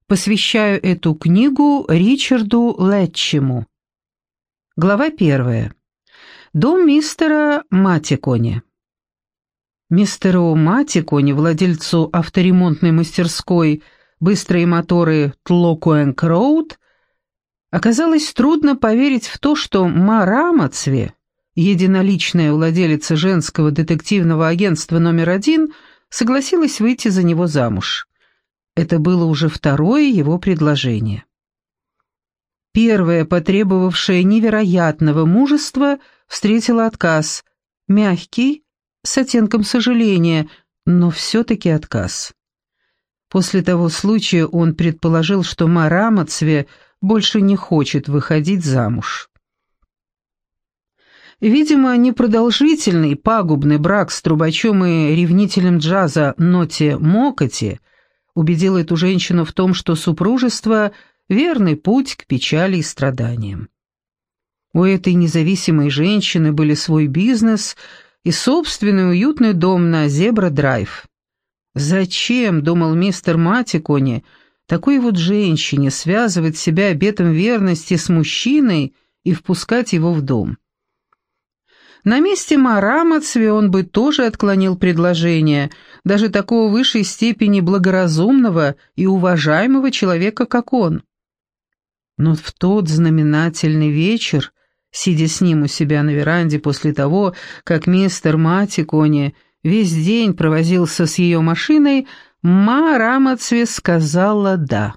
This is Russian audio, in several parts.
Посвящаю эту книгу Ричарду Летчему. Глава 1. Дом мистера Матикони. Мистеру Матикони, владельцу авторемонтной мастерской «Быстрые моторы Тлокуэнк Роуд», оказалось трудно поверить в то, что Ма Рамацве, единоличная владелица женского детективного агентства №1, согласилась выйти за него замуж. Это было уже второе его предложение. Первое, потребовавшее невероятного мужества, встретило отказ. Мягкий, с оттенком сожаления, но все-таки отказ. После того случая он предположил, что Ма Рамацве больше не хочет выходить замуж. Видимо, непродолжительный, пагубный брак с трубачом и ревнителем джаза Ноти Мокоти убедил эту женщину в том, что супружество — верный путь к печали и страданиям. У этой независимой женщины были свой бизнес и собственный уютный дом на Зебра-драйв. «Зачем, — думал мистер Матикони, — такой вот женщине связывать себя обетом верности с мужчиной и впускать его в дом?» На месте Ма Рамацве он бы тоже отклонил предложение, даже такого высшей степени благоразумного и уважаемого человека, как он. Но в тот знаменательный вечер, сидя с ним у себя на веранде после того, как мистер Матикони весь день провозился с ее машиной, Ма Рамацве сказала «да».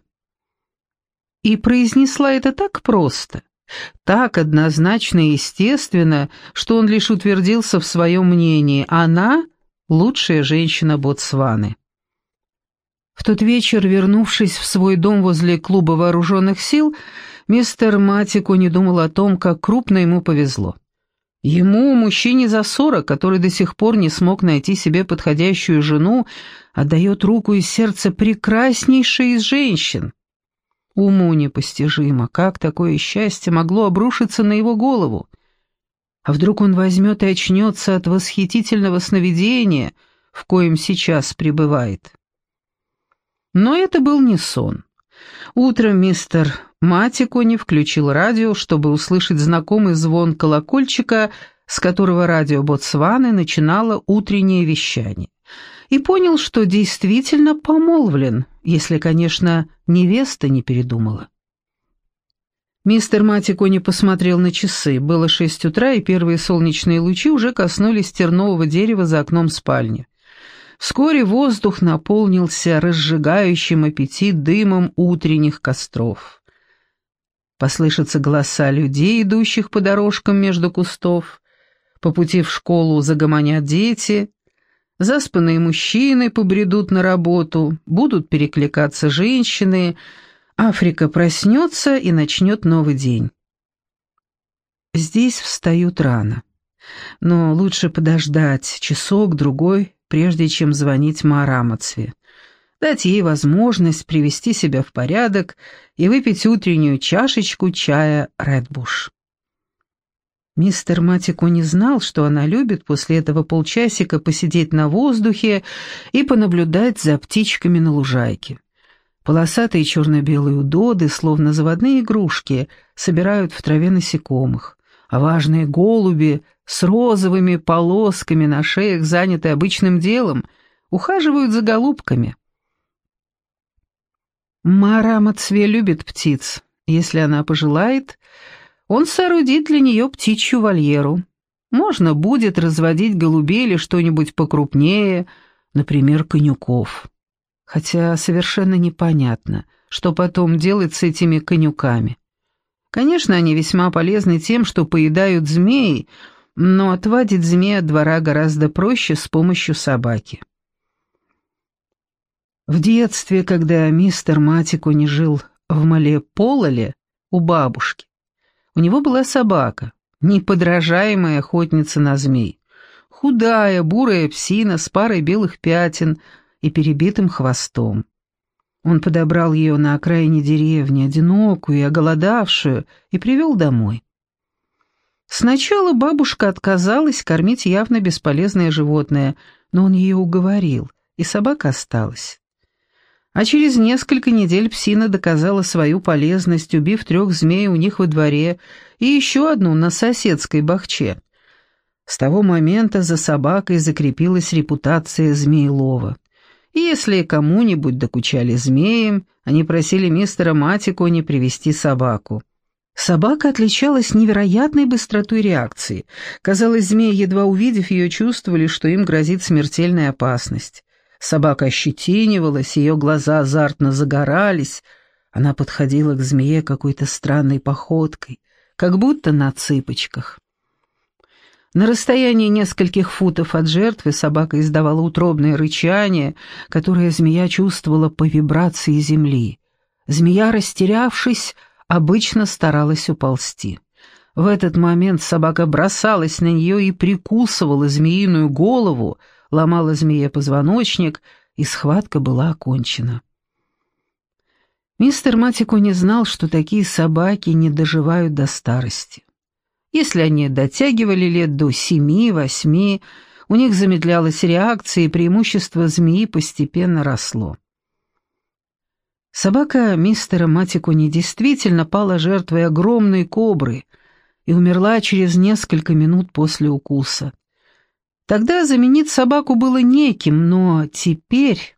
И произнесла это так просто, так однозначно и естественно, что он лишь утвердился в своем мнении. Она — лучшая женщина Ботсваны. В тот вечер, вернувшись в свой дом возле клуба вооруженных сил, мистер Матикони думал о том, как крупно ему повезло. Ему, мужчине за 40, который до сих пор не смог найти себе подходящую жену, отдает руку и сердце прекраснейшей из женщин. Уму непостижимо, как такое счастье могло обрушиться на его голову. А вдруг он возьмет и очнется от восхитительного сновидения, в коем сейчас пребывает? Но это был не сон. Утром мистер Матикони включил радио, чтобы услышать знакомый звон колокольчика, с которого радио Ботсваны начинало утреннее вещание, и понял, что действительно помолвлен, если, конечно, невеста не передумала. Мистер Матикони посмотрел на часы. Было 6 утра, и первые солнечные лучи уже коснулись тернового дерева за окном спальни. Вскоре воздух наполнился разжигающим аппетит дымом утренних костров. Послышатся голоса людей, идущих по дорожкам между кустов. По пути в школу загомонят дети. Заспанные мужчины побредут на работу, будут перекликаться женщины. Африка проснется и начнет новый день. Здесь встают рано, но лучше подождать часок-другой, прежде чем звонить Ма Рамацве, дать ей возможность привести себя в порядок и выпить утреннюю чашечку чая Редбуш. Мистер Матикони знал, что она любит после этого полчасика посидеть на воздухе и понаблюдать за птичками на лужайке. Полосатые черно-белые удоды, словно заводные игрушки, собирают в траве насекомых, а важные голуби с розовыми полосками на шеях, занятые обычным делом, ухаживают за голубками. Ма Рамацве любит птиц. Если она пожелает, он соорудит для нее птичью вольеру. Можно будет разводить голубей или что-нибудь покрупнее, например, конюков. Хотя совершенно непонятно, что потом делать с этими конюками. Конечно, они весьма полезны тем, что поедают змей, но отвадить змей от двора гораздо проще с помощью собаки. В детстве, когда мистер Матикони жил в Малепололе у бабушки, у него была собака, неподражаемая охотница на змей. Худая, бурая псина с парой белых пятен и перебитым хвостом. Он подобрал ее на окраине деревни, одинокую и оголодавшую, и привел домой. Сначала бабушка отказалась кормить явно бесполезное животное, но он ее уговорил, и собака осталась. А через несколько недель псина доказала свою полезность, убив 3 змей у них во дворе и еще одну на соседской бахче. С того момента за собакой закрепилась репутация змеелова. И если кому-нибудь докучали змеям, они просили мистера Матикони привести собаку. Собака отличалась невероятной быстротой реакции. Казалось, змеи, едва увидев ее, чувствовали, что им грозит смертельная опасность. Собака ощетинивалась, ее глаза азартно загорались. Она подходила к змее какой-то странной походкой, как будто на цыпочках. На расстоянии нескольких футов от жертвы собака издавала утробное рычание, которое змея чувствовала по вибрации земли. Змея, растерявшись, обычно старалась уползти. В этот момент собака бросалась на нее и прикусывала змеиную голову, ломала змее позвоночник, и схватка была окончена. Мистер Матикони знал, что такие собаки не доживают до старости. Если они дотягивали лет до 7-8, у них замедлялась реакция, и преимущество змеи постепенно росло. Собака мистера Матикони действительно пала жертвой огромной кобры и умерла через несколько минут после укуса. Тогда заменить собаку было неким, но теперь...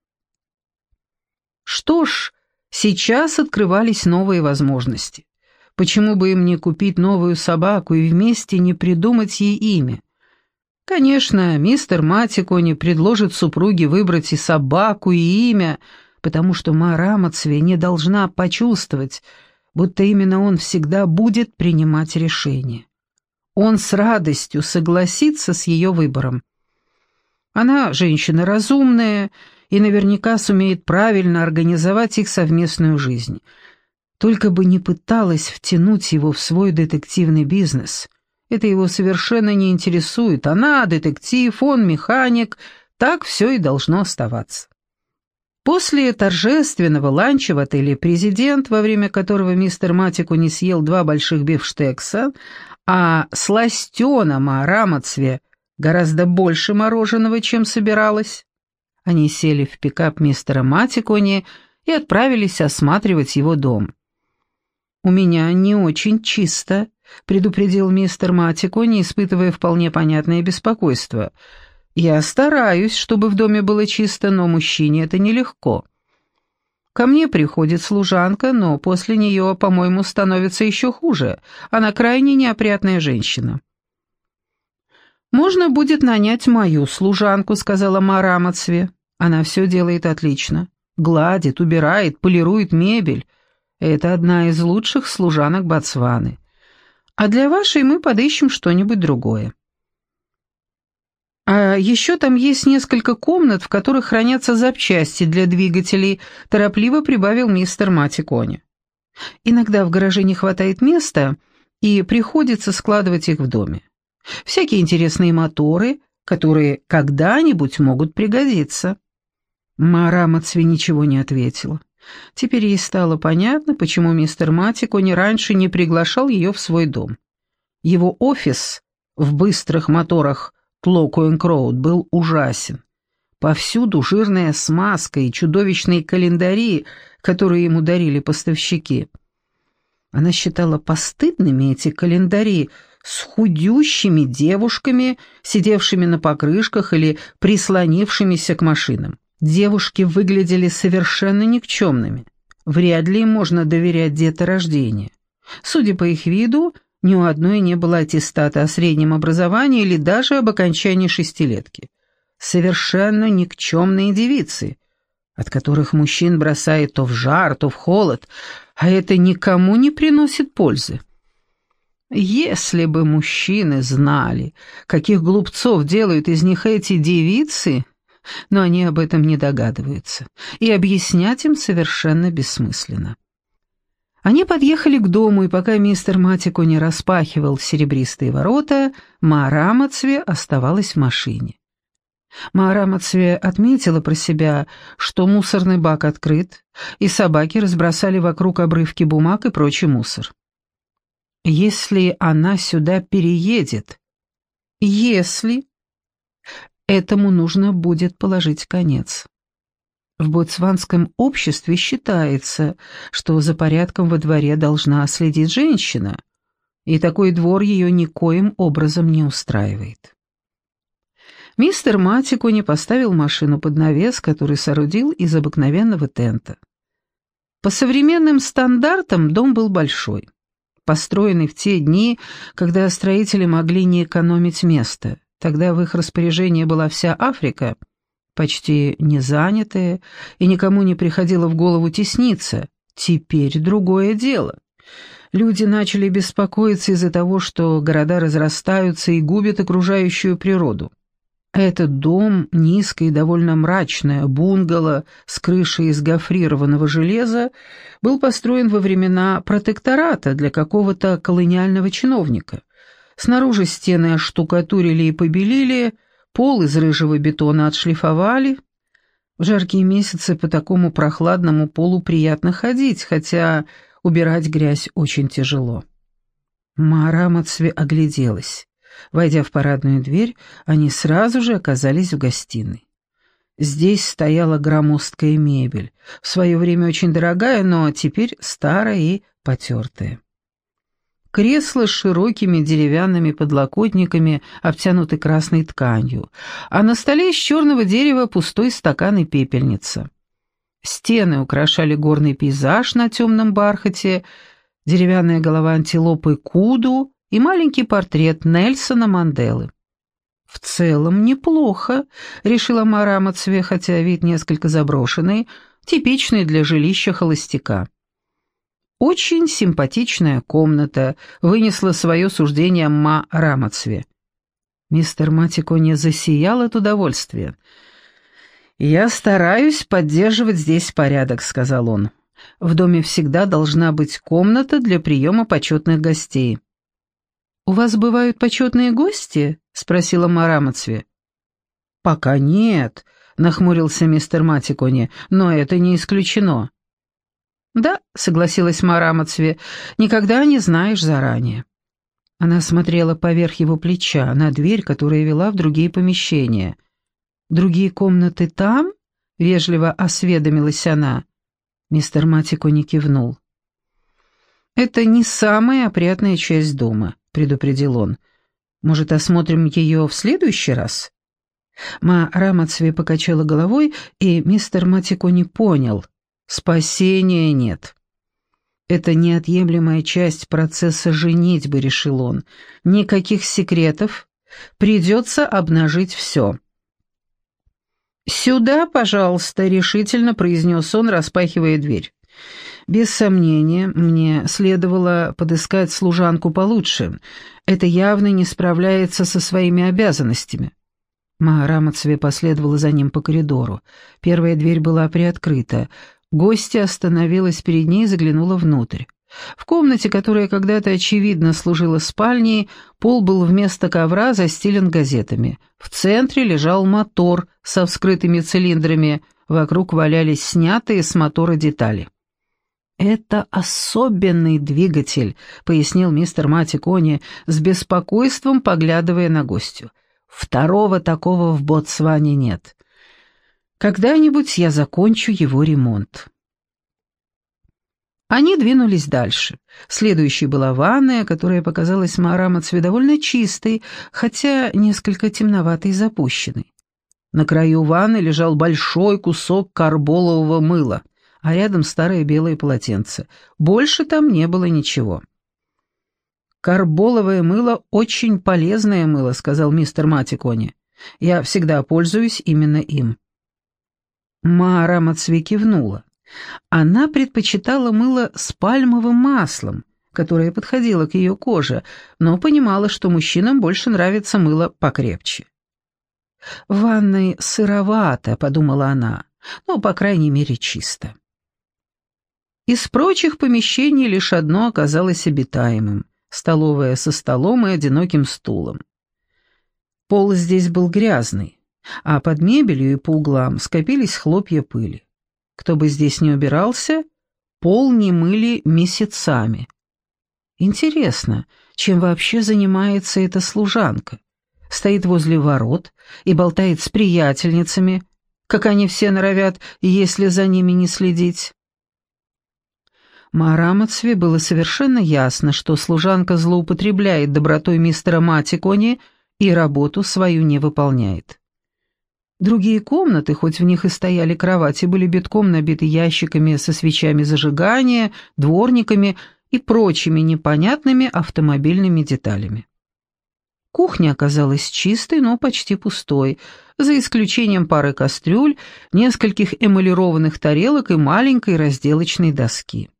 Что ж, сейчас открывались новые возможности. Почему бы им не купить новую собаку и вместе не придумать ей имя? Конечно, мистер Матикони предложит супруге выбрать и собаку, и имя, потому что Мара Мацве не должна почувствовать, будто именно он всегда будет принимать решение. Он с радостью согласится с ее выбором. Она женщина разумная и наверняка сумеет правильно организовать их совместную жизнь. Только бы не пыталась втянуть его в свой детективный бизнес. Это его совершенно не интересует. Она детектив, он механик, так все и должно оставаться. После торжественного ланча в отеле «Президент», во время которого мистер Матикони съел 2 больших бифштекса, а сластена Мара Мацве гораздо больше мороженого, чем собиралась, они сели в пикап мистера Матикони и отправились осматривать его дом. «У меня не очень чисто», — предупредил мистер Матикони, испытывая вполне понятное беспокойство. «Я стараюсь, чтобы в доме было чисто, но мужчине это нелегко. Ко мне приходит служанка, но после нее, по-моему, становится еще хуже. Она крайне неопрятная женщина». «Можно будет нанять мою служанку», — сказала Мара Мацве. «Она все делает отлично. Гладит, убирает, полирует мебель. Это одна из лучших служанок Ботсваны. А для вашей мы подыщем что-нибудь другое. А еще там есть несколько комнат, в которых хранятся запчасти для двигателей», — торопливо прибавил мистер Матикони. «Иногда в гараже не хватает места, и приходится складывать их в доме. Всякие интересные моторы, которые когда-нибудь могут пригодиться». Мара Мацве ничего не ответила. Теперь ей стало понятно, почему мистер Матикони раньше не приглашал ее в свой дом. Его офис в быстрых моторах Тлоуэйн-Кроуд был ужасен. Повсюду жирная смазка и чудовищные календари, которые ему дарили поставщики. Она считала постыдными эти календари с худющими девушками, сидевшими на покрышках или прислонившимися к машинам. Девушки выглядели совершенно никчемными. Вряд ли им можно доверять деторождение. Судя по их виду, ни у одной не было аттестата о среднем образовании или даже об окончании 6-летки. Совершенно никчемные девицы, от которых мужчин бросает то в жар, то в холод, а это никому не приносит пользы. Если бы мужчины знали, каких глупцов делают из них эти девицы, но они об этом не догадываются, и объяснять им совершенно бессмысленно. Они подъехали к дому, и пока мистер Матикони распахивал серебристые ворота, Мара Мацве оставалась в машине. Мара Мацве отметила про себя, что мусорный бак открыт, и собаки разбросали вокруг обрывки бумаг и прочий мусор. Если она сюда переедет, если... Этому нужно будет положить конец. В ботсванском обществе считается, что за порядком во дворе должна следить женщина, и такой двор ее никоим образом не устраивает. Мистер Матикони поставил машину под навес, который соорудил из обыкновенного тента. По современным стандартам дом был большой, построенный в те дни, когда строители могли не экономить место. Тогда в их распоряжении была вся Африка, почти не занятая, и никому не приходило в голову тесниться. Теперь другое дело. Люди начали беспокоиться из-за того, что города разрастаются и губят окружающую природу. Этот дом, низкое и довольно мрачное бунгало с крышей из гофрированного железа, был построен во времена протектората для какого-то колониального чиновника. Снаружи стены оштукатурили и побелили, пол из рыжего бетона отшлифовали. В жаркие месяцы по такому прохладному полу приятно ходить, хотя убирать грязь очень тяжело. Маарамацве огляделась. Войдя в парадную дверь, они сразу же оказались в гостиной. Здесь стояла громоздкая мебель, в свое время очень дорогая, но теперь старая и потертая. Кресла с широкими деревянными подлокотниками обтянуты красной тканью, а на столе из черного дерева пустой стакан и пепельница. Стены украшали горный пейзаж на темном бархате, деревянная голова антилопы Куду и маленький портрет Нельсона Манделы. «В целом неплохо», — решила Маарамацве, хотя вид несколько заброшенный, типичный для жилища холостяка. «Очень симпатичная комната», — вынесла свое суждение Маарамацве. Мистер Матикони засиял от удовольствия. «Я стараюсь поддерживать здесь порядок», — сказал он. «В доме всегда должна быть комната для приема почетных гостей». «У вас бывают почетные гости?» — спросила Маарамацве. «Пока нет», — нахмурился мистер Матикони, — «но это не исключено». «Да», — согласилась Маарамацве, — «никогда не знаешь заранее». Она смотрела поверх его плеча, на дверь, которая вела в другие помещения. «Другие комнаты там?» — вежливо осведомилась она. Мистер Матикони кивнул. «Это не самая опрятная часть дома», — предупредил он. «Может, осмотрим ее в следующий раз?» Маарамацве покачала головой, и мистер Матикони понял — спасения нет. «Это неотъемлемая часть процесса женитьбы», — решил он. «Никаких секретов. Придется обнажить все». «Сюда, пожалуйста», — решительно произнес он, распахивая дверь. «Без сомнения, мне следовало подыскать служанку получше. Это явно не справляется со своими обязанностями». Маарамацве последовала за ним по коридору. Первая дверь была приоткрыта. Гостья остановилась перед ней и заглянула внутрь. В комнате, которая когда-то, очевидно, служила спальней, пол был вместо ковра застелен газетами. В центре лежал мотор со вскрытыми цилиндрами, вокруг валялись снятые с мотора детали. «Это особенный двигатель», — пояснил мистер Матикони, с беспокойством поглядывая на гостью. «Второго такого в Ботсване нет. Когда-нибудь я закончу его ремонт». Они двинулись дальше. Следующей была ванная, которая показалась Маарамацве довольно чистой, хотя несколько темноватой и запущенной. На краю ванны лежал большой кусок карболового мыла, а рядом старое белое полотенце. Больше там не было ничего. «Карболовое мыло — очень полезное мыло», — сказал мистер Матикони. «Я всегда пользуюсь именно им». Маарамацве кивнула. Она предпочитала мыло с пальмовым маслом, которое подходило к ее коже, но понимала, что мужчинам больше нравится мыло покрепче. «В ванной сыровато», — подумала она, — «но, по крайней мере, чисто». Из прочих помещений лишь одно оказалось обитаемым — столовая со столом и одиноким стулом. Пол здесь был грязный, а под мебелью и по углам скопились хлопья пыли. Кто бы здесь ни убирался, пол не мыли месяцами. Интересно, чем вообще занимается эта служанка? Стоит возле ворот и болтает с приятельницами, как они все норовят, если за ними не следить. Маарамацве было совершенно ясно, что служанка злоупотребляет добротой мистера Матикони и работу свою не выполняет. Другие комнаты, хоть в них и стояли кровати, были битком набиты ящиками со свечами зажигания, дворниками и прочими непонятными автомобильными деталями. Кухня оказалась чистой, но почти пустой, за исключением пары кастрюль, нескольких эмалированных тарелок и маленькой разделочной доски.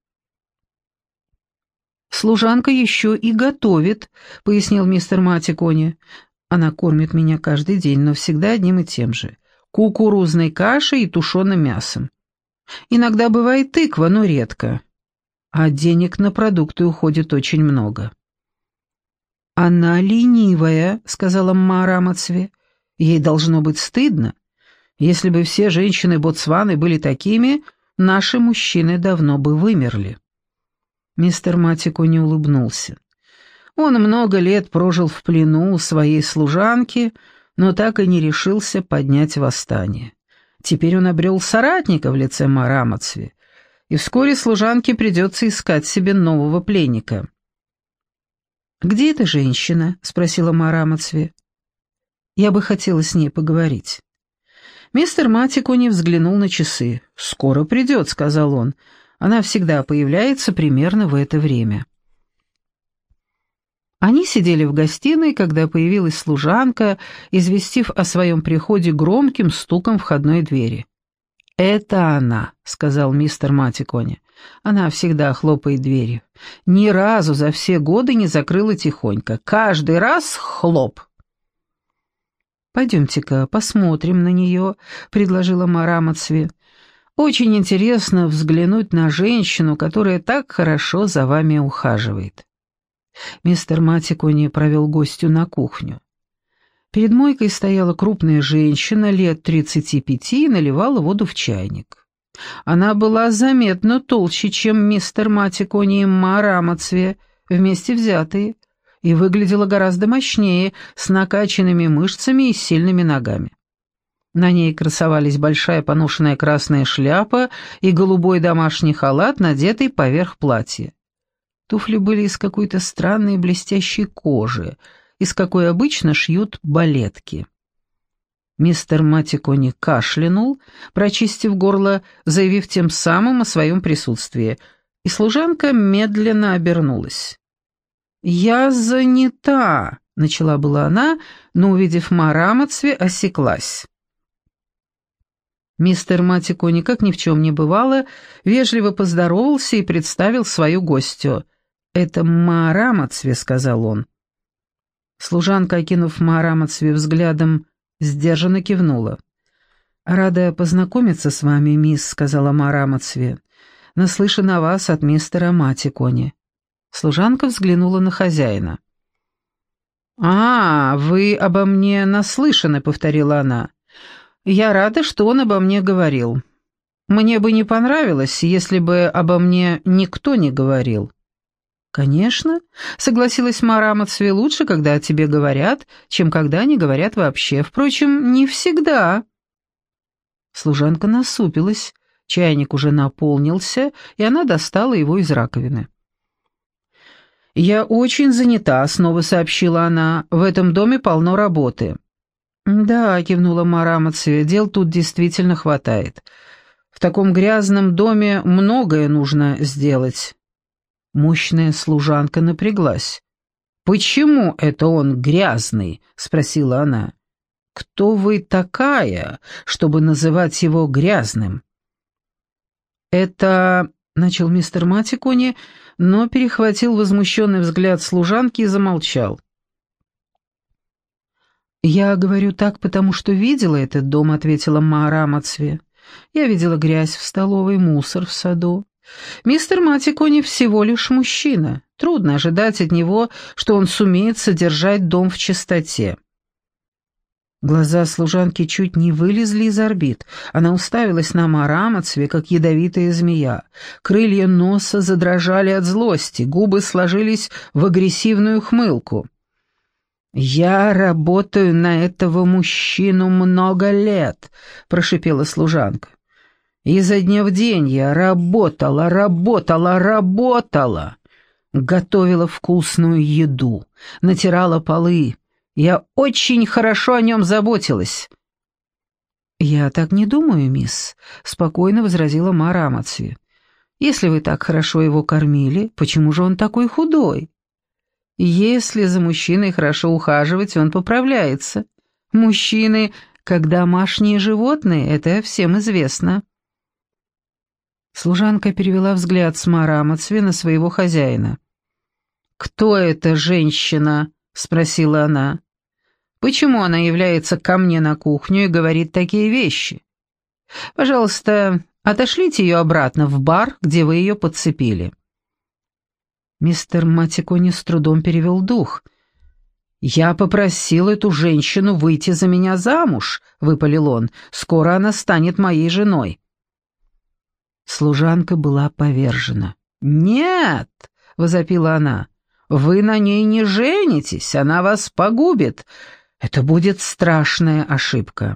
«Служанка еще и готовит», — пояснил мистер Матикони. «Она кормит меня каждый день, но всегда одним и тем же. Кукурузной кашей и тушеным мясом. Иногда бывает тыква, но редко. А денег на продукты уходит очень много». «Она ленивая», — сказала Маарамацве. «Ей должно быть стыдно. Если бы все женщины Ботсваны были такими, наши мужчины давно бы вымерли». Мистер Матикони улыбнулся. Он много лет прожил в плену у своей служанки, но так и не решился поднять восстание. Теперь он обрел соратника в лице Маарамацве, и вскоре служанке придется искать себе нового пленника. «Где эта женщина?» — спросила Маарамацве. «Я бы хотела с ней поговорить». Мистер Матикони взглянул на часы. «Скоро придет», — сказал он. «Она всегда появляется примерно в это время». Они сидели в гостиной, когда появилась служанка, известив о своем приходе громким стуком входной двери. «Это она», — сказал мистер Матикони. «Она всегда хлопает дверью. Ни разу за все годы не закрыла тихонько. Каждый раз хлоп». «Пойдемте-ка посмотрим на нее», — предложила Маарамацве. «Очень интересно взглянуть на женщину, которая так хорошо за вами ухаживает». Мистер Матикони провел гостью на кухню. Перед мойкой стояла крупная женщина лет 35 и наливала воду в чайник. Она была заметно толще, чем мистер Матикони и Маарамацве вместе взятые, и выглядела гораздо мощнее, с накачанными мышцами и сильными ногами. На ней красовались большая поношенная красная шляпа и голубой домашний халат, надетый поверх платья. Туфли были из какой-то странной блестящей кожи, из какой обычно шьют балетки. Мистер Матикони кашлянул, прочистив горло, заявив тем самым о своем присутствии, и служанка медленно обернулась. «Я занята», — начала была она, но, увидев Маарамацве, осеклась. Мистер Матикони, как ни в чем не бывало, вежливо поздоровался и представил свою гостью. «Это Маарамацве», — сказал он. Служанка, окинув Маарамацве взглядом, сдержанно кивнула. «Рада познакомиться с вами, мисс», — сказала Маарамацве. «Наслышана о вас от мистера Матикони». Служанка взглянула на хозяина. «А, вы обо мне наслышаны», — повторила она. «Я рада, что он обо мне говорил. Мне бы не понравилось, если бы обо мне никто не говорил». «Конечно», — согласилась Маарамацве, — «лучше, когда о тебе говорят, чем когда не говорят вообще. Впрочем, не всегда». Служанка насупилась, чайник уже наполнился, и она достала его из раковины. «Я очень занята», — снова сообщила она, — «в этом доме полно работы». «Да», — кивнула Маарамацве, — «дел тут действительно хватает. В таком грязном доме многое нужно сделать». Мощная служанка напряглась. «Почему это он грязный?» — спросила она. «Кто вы такая, чтобы называть его грязным?» «Это...» — начал мистер Матикони, но перехватил возмущенный взгляд служанки и замолчал. «Я говорю так, потому что видела этот дом», — ответила Маарамацве. «Я видела грязь в столовой, мусор в саду. Мистер Матикони всего лишь мужчина. Трудно ожидать от него, что он сумеет содержать дом в чистоте». Глаза служанки чуть не вылезли из орбит. Она уставилась на Маарамацве, как ядовитая змея. Крылья носа задрожали от злости, губы сложились в агрессивную ухмылку. «Я работаю на этого мужчину много лет», — прошипела служанка. «Изо дня в день я работала. Готовила вкусную еду, натирала полы. Я очень хорошо о нем заботилась». «Я так не думаю, мисс», — спокойно возразила Ма Рамацви. «Если вы так хорошо его кормили, почему же он такой худой? Если за мужчиной хорошо ухаживать, он поправляется. Мужчины, как домашние животные, это всем известно». Служанка перевела взгляд с Ма Рамацви на своего хозяина. «Кто эта женщина?» — спросила она. «Почему она является ко мне на кухню и говорит такие вещи? Пожалуйста, отошлите ее обратно в бар, где вы ее подцепили». Мистер Матикони с трудом перевел дух. «Я попросил эту женщину выйти за меня замуж», — выпалил он. «Скоро она станет моей женой». Служанка была повержена. «Нет!» — возопила она. «Вы на ней не женитесь, она вас погубит. Это будет страшная ошибка».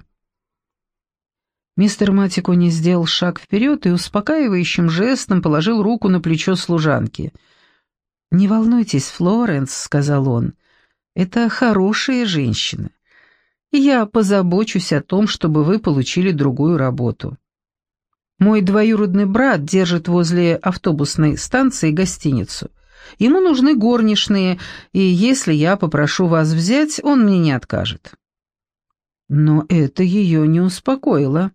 Мистер Матикони сделал шаг вперед и успокаивающим жестом положил руку на плечо служанки. «Не волнуйтесь, Флоренс», — сказал он, — «это хорошая женщина, и я позабочусь о том, чтобы вы получили другую работу. Мой двоюродный брат держит возле автобусной станции гостиницу. Ему нужны горничные, и если я попрошу вас взять, он мне не откажет». Но это ее не успокоило.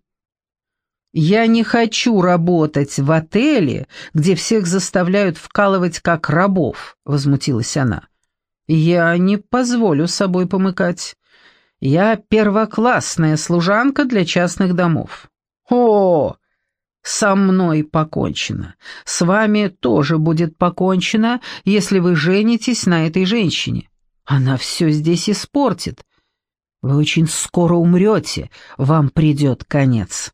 «Я не хочу работать в отеле, где всех заставляют вкалывать как рабов», — возмутилась она. «Я не позволю собой помыкать. Я первоклассная служанка для частных домов». «О, со мной покончено. С вами тоже будет покончено, если вы женитесь на этой женщине. Она все здесь испортит. Вы очень скоро умрете, вам придет конец».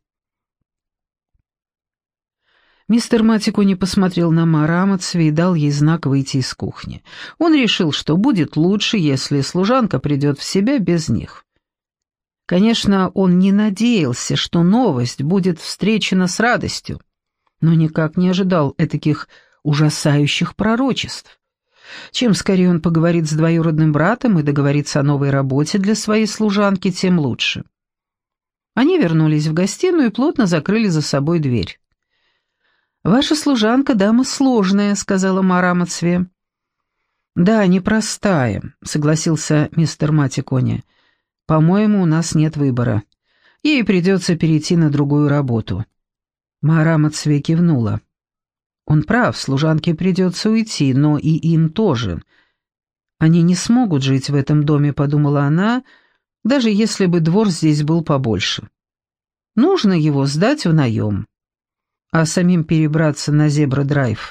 Мистер Матикони посмотрел на Ма Рамацви и дал ей знак выйти из кухни. Он решил, что будет лучше, если служанка придет в себя без них. Конечно, он не надеялся, что новость будет встречена с радостью, но никак не ожидал этаких ужасающих пророчеств. Чем скорее он поговорит с двоюродным братом и договорится о новой работе для своей служанки, тем лучше. Они вернулись в гостиную и плотно закрыли за собой дверь. «Ваша служанка дама сложная», — сказала Ма Рамацви. «Да, непростая», — согласился мистер Матикони. «По-моему, у нас нет выбора. Ей придется перейти на другую работу». Ма Рамацви кивнула. «Он прав, служанке придется уйти, но и им тоже. Они не смогут жить в этом доме», — подумала она, «даже если бы двор здесь был побольше. Нужно его сдать в наем, а самим перебраться на Зебра-драйв».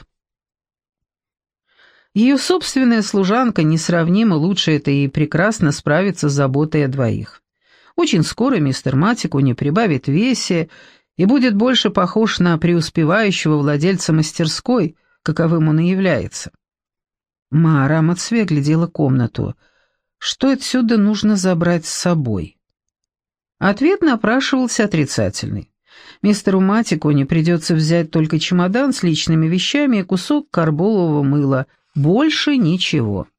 Ее собственная служанка несравнимо лучше этой и прекрасно справится с заботой о двоих. Очень скоро мистер Матикони прибавит в весе и будет больше похож на преуспевающего владельца мастерской, каковым он и является. Ма Рамацви оглядела комнату. Что отсюда нужно забрать с собой? Ответ напрашивался отрицательный. Мистеру Матикони придется взять только чемодан с личными вещами и кусок карболового мыла. Больше ничего.